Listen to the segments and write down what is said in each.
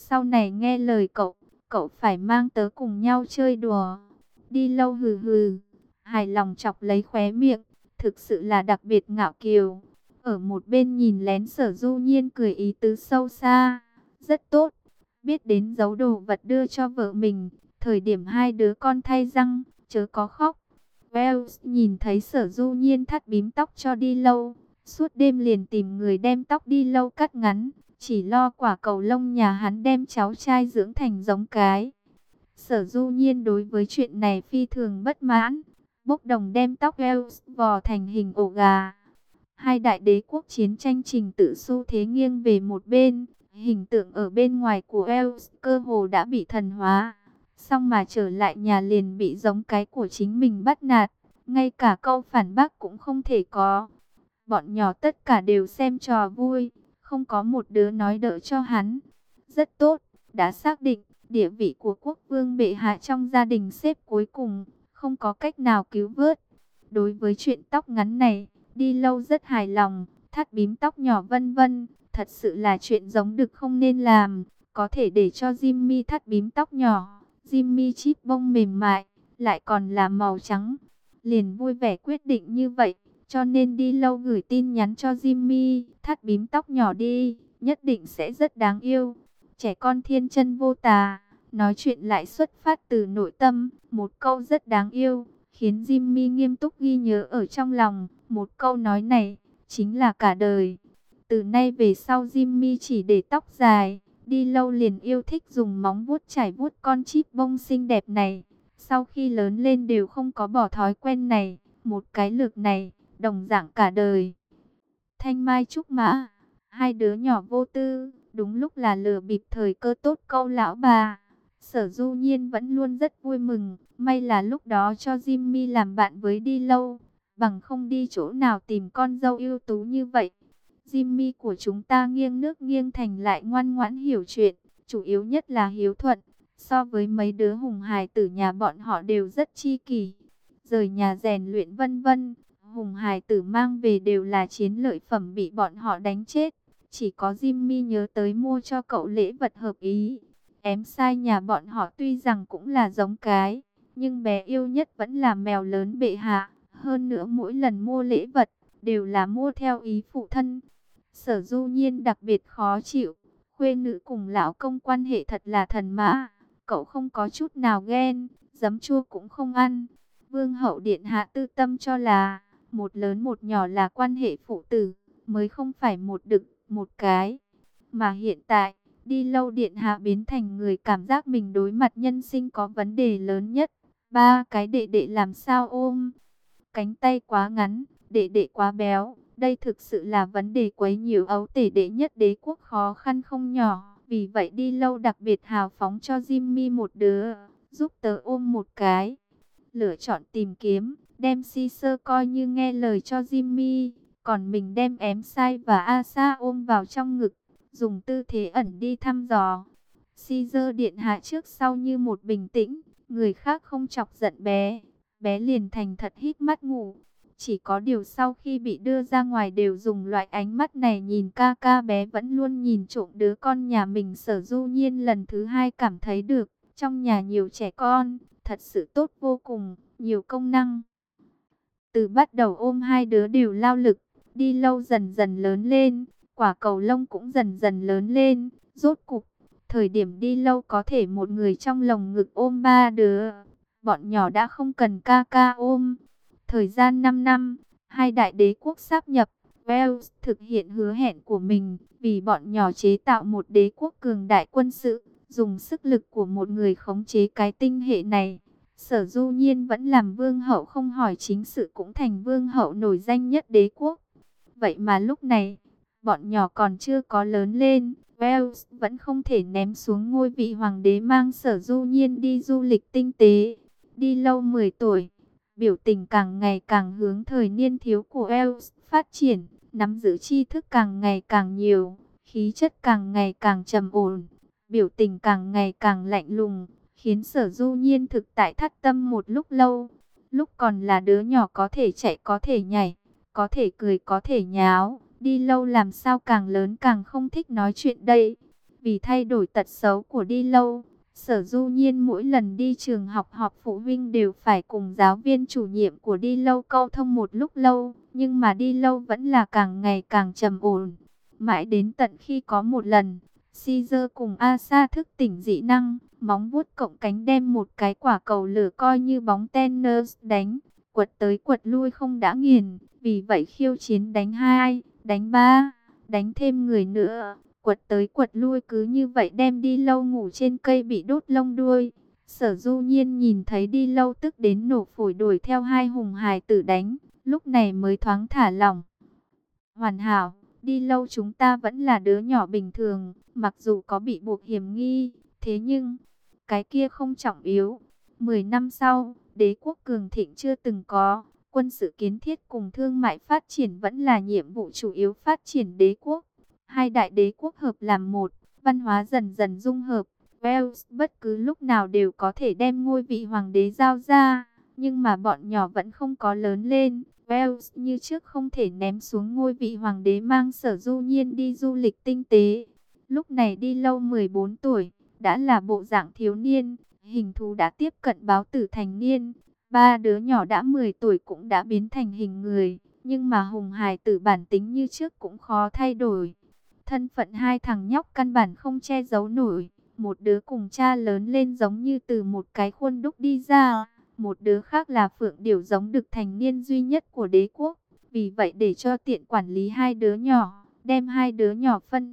sau này nghe lời cậu, cậu phải mang tớ cùng nhau chơi đùa. Đi Lâu hừ hừ, hài lòng chọc lấy khóe miệng, thực sự là đặc biệt ngạo kiều. Ở một bên nhìn lén Sở Du Nhiên cười ý tứ sâu xa, rất tốt, biết đến giấu đồ vật đưa cho vợ mình, thời điểm hai đứa con thay răng, chớ có khóc. Wells nhìn thấy Sở Du Nhiên thắt bím tóc cho Đi Lâu, suốt đêm liền tìm người đem tóc Đi Lâu cắt ngắn, chỉ lo quả cầu lông nhà hắn đem cháu trai dưỡng thành giống cái. Sở Du Nhiên đối với chuyện này phi thường bất mãn, bốc đồng đem tóc Wells vò thành hình ổ gà. Hai đại đế quốc chiến tranh trình tự xu thế nghiêng về một bên, hình tượng ở bên ngoài của Wells cơ hồ đã bị thần hóa. Xong mà trở lại nhà liền bị giống cái của chính mình bắt nạt, ngay cả câu phản bác cũng không thể có. Bọn nhỏ tất cả đều xem trò vui, không có một đứa nói đỡ cho hắn. Rất tốt, đã xác định, địa vị của quốc vương bệ hạ trong gia đình xếp cuối cùng, không có cách nào cứu vớt. Đối với chuyện tóc ngắn này, Đi Lâu rất hài lòng, thắt bím tóc nhỏ vân vân, thật sự là chuyện giống được không nên làm, có thể để cho Jimmy thắt bím tóc nhỏ. Jimmy chip bông mềm mại, lại còn là màu trắng. Liền vui vẻ quyết định như vậy, cho nên Đi Lâu gửi tin nhắn cho Jimmy, thắt bím tóc nhỏ đi, nhất định sẽ rất đáng yêu. Trẻ con thiên chân vô tà, nói chuyện lại xuất phát từ nội tâm, một câu rất đáng yêu, khiến Jimmy nghiêm túc ghi nhớ ở trong lòng. Một câu nói này, chính là cả đời. Từ nay về sau Jimmy chỉ để tóc dài, Đi Lâu liền yêu thích dùng móng vuốt chải vuốt con chip bông xinh đẹp này. Sau khi lớn lên đều không có bỏ thói quen này, một cái lược này, đồng dạng cả đời. Thanh Mai trúc mã, hai đứa nhỏ vô tư, đúng lúc là lừa bịp thời cơ tốt câu lão bà. Sở Du Nhiên vẫn luôn rất vui mừng, may là lúc đó cho Jimmy làm bạn với Đi Lâu, bằng không đi chỗ nào tìm con dâu ưu tú như vậy. Jimmy của chúng ta nghiêng nước nghiêng thành lại ngoan ngoãn hiểu chuyện, chủ yếu nhất là hiếu thuận. So với mấy đứa hùng hài tử nhà bọn họ đều rất chi kỷ, rời nhà rèn luyện vân vân. Hùng hài tử mang về đều là chiến lợi phẩm bị bọn họ đánh chết. Chỉ có Jimmy nhớ tới mua cho cậu lễ vật hợp ý. Em sai nhà bọn họ tuy rằng cũng là giống cái, nhưng bé yêu nhất vẫn là mèo lớn bệ hạ. Hơn nữa mỗi lần mua lễ vật, đều là mua theo ý phụ thân. Sở Du Nhiên đặc biệt khó chịu. Khuê nữ cùng lão công quan hệ thật là thần mã. Cậu không có chút nào ghen, giấm chua cũng không ăn. Vương hậu điện hạ tư tâm cho là một lớn một nhỏ là quan hệ phụ tử, mới không phải một đực, một cái. Mà hiện tại, Đi Lâu điện hạ biến thành người cảm giác mình đối mặt nhân sinh có vấn đề lớn nhất. Ba cái đệ đệ làm sao ôm? Cánh tay quá ngắn, đệ đệ quá béo. Đây thực sự là vấn đề quấy nhiễu ấu tể đệ nhất đế quốc khó khăn không nhỏ. Vì vậy Đi Lâu đặc biệt hào phóng cho Jimmy một đứa, giúp tớ ôm một cái. Lựa chọn tìm kiếm, đem Caesar coi như nghe lời cho Jimmy, còn mình đem Em Sai và Asa ôm vào trong ngực, dùng tư thế ẩn đi thăm dò. Caesar điện hạ trước sau như một bình tĩnh, người khác không chọc giận bé, bé liền thành thật híp mắt ngủ. Chỉ có điều sau khi bị đưa ra ngoài đều dùng loại ánh mắt này nhìn ca ca, bé vẫn luôn nhìn trộm đứa con nhà mình. Sở Du Nhiên lần thứ hai cảm thấy được, trong nhà nhiều trẻ con, thật sự tốt vô cùng, nhiều công năng. Từ bắt đầu ôm hai đứa đều lao lực, Đi Lâu dần dần lớn lên, quả cầu lông cũng dần dần lớn lên. Rốt cục, thời điểm Đi Lâu có thể một người trong lồng ngực ôm ba đứa, bọn nhỏ đã không cần ca ca ôm. Thời gian 5 năm, hai đại đế quốc sáp nhập, Wales thực hiện hứa hẹn của mình, vì bọn nhỏ chế tạo một đế quốc cường đại quân sự, dùng sức lực của một người khống chế cái tinh hệ này. Sở Du Nhiên vẫn làm vương hậu không hỏi chính sự, cũng thành vương hậu nổi danh nhất đế quốc. Vậy mà lúc này, bọn nhỏ còn chưa có lớn lên, Wales vẫn không thể ném xuống ngôi vị hoàng đế, mang Sở Du Nhiên đi du lịch tinh tế. Đi Lâu 10 tuổi, biểu tình càng ngày càng hướng thời niên thiếu của Wales phát triển, nắm giữ tri thức càng ngày càng nhiều, khí chất càng ngày càng trầm ổn, biểu tình càng ngày càng lạnh lùng, khiến Sở Du Nhiên thực tại thất tâm một lúc lâu. Lúc còn là đứa nhỏ có thể chạy có thể nhảy, có thể cười có thể nháo, Đi Lâu làm sao càng lớn càng không thích nói chuyện đây. Vì thay đổi tật xấu của đi lâu, Sở Du Nhiên mỗi lần đi trường học họp phụ huynh đều phải cùng giáo viên chủ nhiệm của đi lâu câu thông một lúc lâu, nhưng mà đi lâu vẫn là càng ngày càng trầm ổn. Mãi đến tận khi có một lần, Caesar cùng Asa thức tỉnh dị năng, móng vuốt cộng cánh đem một cái quả cầu lửa coi như bóng tennis đánh, quật tới quật lui không đã nghiền, vì vậy khiêu chiến đánh 2, đánh 3, đánh thêm người nữa. Quật tới quật lui cứ như vậy đem đi lâu ngủ trên cây bị đốt lông đuôi. Sở Du Nhiên nhìn thấy đi lâu tức đến nổ phổi đuổi theo hai hùng hài tử đánh, lúc này mới thoáng thả lỏng. Hoàn hảo, đi lâu chúng ta vẫn là đứa nhỏ bình thường, mặc dù có bị buộc hiểm nghi, thế nhưng cái kia không trọng yếu. 10 năm sau, đế quốc cường thịnh chưa từng có, quân sự kiến thiết cùng thương mại phát triển vẫn là nhiệm vụ chủ yếu phát triển đế quốc. Hai đại đế quốc hợp làm một, văn hóa dần dần dung hợp. Wales bất cứ lúc nào đều có thể đem ngôi vị hoàng đế giao ra, nhưng mà bọn nhỏ vẫn không có lớn lên. Wales như trước không thể ném xuống ngôi vị hoàng đế mang Sở Du Nhiên đi du lịch tinh tế. Lúc này đi lâu 14 tuổi, đã là bộ dạng thiếu niên, hình thú đã tiếp cận báo tử thành niên. Ba đứa nhỏ đã 10 tuổi cũng đã biến thành hình người, nhưng mà hùng hài tử bản tính như trước cũng khó thay đổi. Thân phận hai thằng nhóc căn bản không che giấu nổi. Một đứa cùng cha lớn lên giống như từ một cái khuôn đúc đi ra. Một đứa khác là phượng điểu giống đực thành niên duy nhất của đế quốc. Vì vậy để cho tiện quản lý hai đứa nhỏ, đem hai đứa nhỏ phân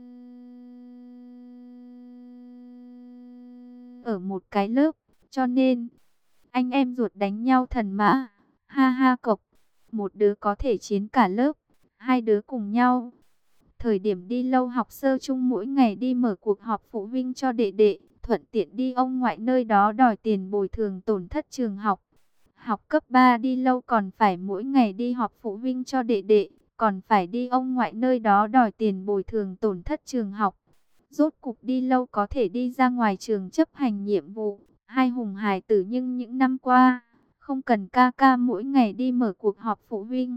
ở một cái lớp. Cho nên, anh em ruột đánh nhau thần mã. Ha ha cộc, một đứa có thể chiến cả lớp, hai đứa cùng nhau. Thời điểm đi lâu học sơ chung mỗi ngày đi mở cuộc họp phụ huynh cho đệ đệ, thuận tiện đi ông ngoại nơi đó đòi tiền bồi thường tổn thất trường học. Học cấp 3 đi lâu còn phải mỗi ngày đi họp phụ huynh cho đệ đệ, còn phải đi ông ngoại nơi đó đòi tiền bồi thường tổn thất trường học. Rốt cục đi lâu có thể đi ra ngoài trường chấp hành nhiệm vụ, hai hùng hài tử nhưng những năm qua, không cần ca ca mỗi ngày đi mở cuộc họp phụ huynh.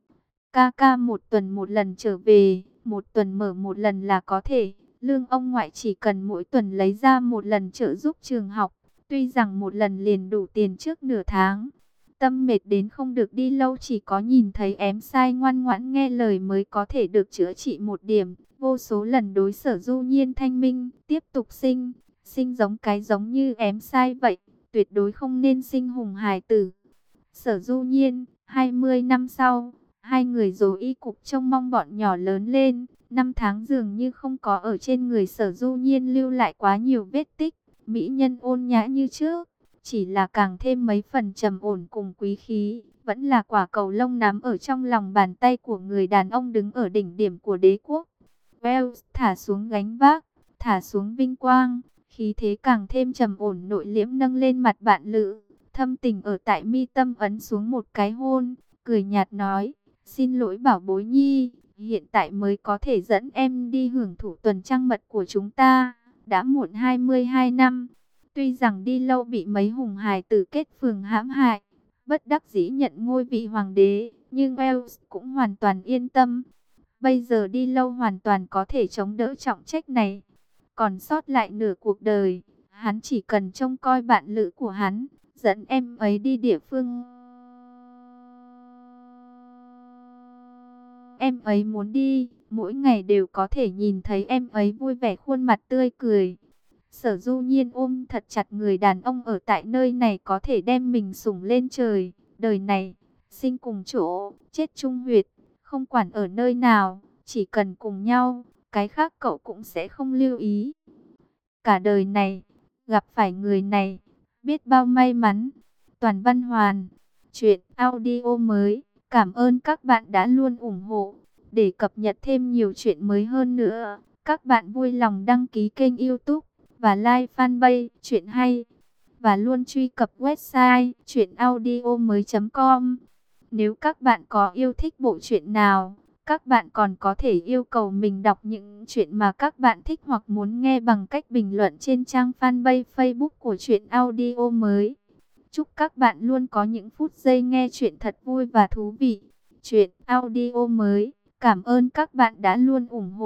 Ca ca một tuần một lần trở về, một tuần mở một lần là có thể. Lương ông ngoại chỉ cần mỗi tuần lấy ra một lần trợ giúp trường học. Tuy rằng một lần liền đủ tiền trước nửa tháng. Tâm mệt đến không được đi lâu, chỉ có nhìn thấy ém sai ngoan ngoãn nghe lời mới có thể được chữa trị một điểm. Vô số lần đối Sở Du Nhiên thanh minh, tiếp tục sinh giống cái giống như ém sai vậy. Tuyệt đối không nên sinh hùng hài tử. Sở Du Nhiên, 20 năm sau, hai người rồi y cục trông mong bọn nhỏ lớn lên. 5 tháng dường như không có ở trên người Sở Du Nhiên lưu lại quá nhiều vết tích. Mỹ nhân ôn nhã như trước, chỉ là càng thêm mấy phần trầm ổn cùng quý khí. Vẫn là quả cầu lông nắm ở trong lòng bàn tay của người đàn ông đứng ở đỉnh điểm của đế quốc. Wales thả xuống gánh vác, thả xuống vinh quang, khí thế càng thêm trầm ổn nội liễm nâng lên mặt bạn lữ. Thâm tình ở tại mi tâm ấn xuống một cái hôn, cười nhạt nói, xin lỗi bảo bối nhi, hiện tại mới có thể dẫn em đi hưởng thụ tuần trăng mật của chúng ta, đã muộn 22 năm. Tuy rằng đi lâu bị mấy hùng hài tử kết phường hãm hại, bất đắc dĩ nhận ngôi vị hoàng đế, nhưng Wales cũng hoàn toàn yên tâm. Bây giờ đi lâu hoàn toàn có thể chống đỡ trọng trách này. Còn sót lại nửa cuộc đời, hắn chỉ cần trông coi bạn lữ của hắn, dẫn em ấy đi địa phương em ấy muốn đi, mỗi ngày đều có thể nhìn thấy em ấy vui vẻ khuôn mặt tươi cười. Sở Du Nhiên ôm thật chặt người đàn ông ở tại nơi này có thể đem mình sủng lên trời. Đời này, sinh cùng chỗ, chết chung huyệt, không quản ở nơi nào, chỉ cần cùng nhau, cái khác cậu cũng sẽ không lưu ý. Cả đời này, gặp phải người này, biết bao may mắn. Toàn Văn Hoàn, chuyện audio mới. Cảm ơn các bạn đã luôn ủng hộ. Để cập nhật thêm nhiều chuyện mới hơn nữa, các bạn vui lòng đăng ký kênh YouTube và like fanpage Chuyện Hay. Và luôn truy cập website chuyenaudio.com. Nếu các bạn có yêu thích bộ truyện nào, các bạn còn có thể yêu cầu mình đọc những chuyện mà các bạn thích hoặc muốn nghe bằng cách bình luận trên trang fanpage Facebook của Chuyện Audio mới. Chúc các bạn luôn có những phút giây nghe chuyện thật vui và thú vị. Chuyện audio mới. Cảm ơn các bạn đã luôn ủng hộ.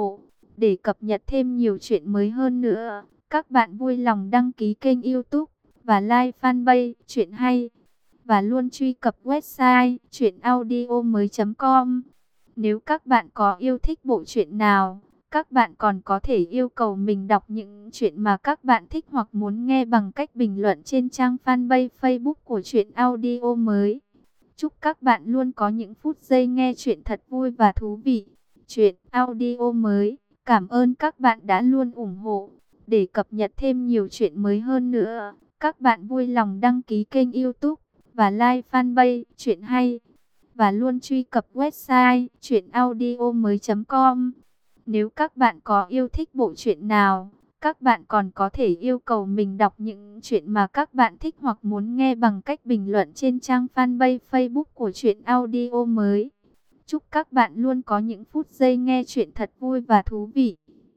Để cập nhật thêm nhiều chuyện mới hơn nữa, các bạn vui lòng đăng ký kênh YouTube và like fanpage Chuyện Hay. Và luôn truy cập website chuyenaudio.com. Nếu các bạn có yêu thích bộ truyện nào, các bạn còn có thể yêu cầu mình đọc những chuyện mà các bạn thích hoặc muốn nghe bằng cách bình luận trên trang fanpage Facebook của Chuyện Audio mới. Chúc các bạn luôn có những phút giây nghe chuyện thật vui và thú vị. Chuyện Audio mới. Cảm ơn các bạn đã luôn ủng hộ. Để cập nhật thêm nhiều chuyện mới hơn nữa, các bạn vui lòng đăng ký kênh YouTube và like fanpage Chuyện Hay. Và luôn truy cập website chuyenaudio.com. Nếu các bạn có yêu thích bộ truyện nào, các bạn còn có thể yêu cầu mình đọc những chuyện mà các bạn thích hoặc muốn nghe bằng cách bình luận trên trang fanpage Facebook của Chuyện Audio mới. Chúc các bạn luôn có những phút giây nghe chuyện thật vui và thú vị.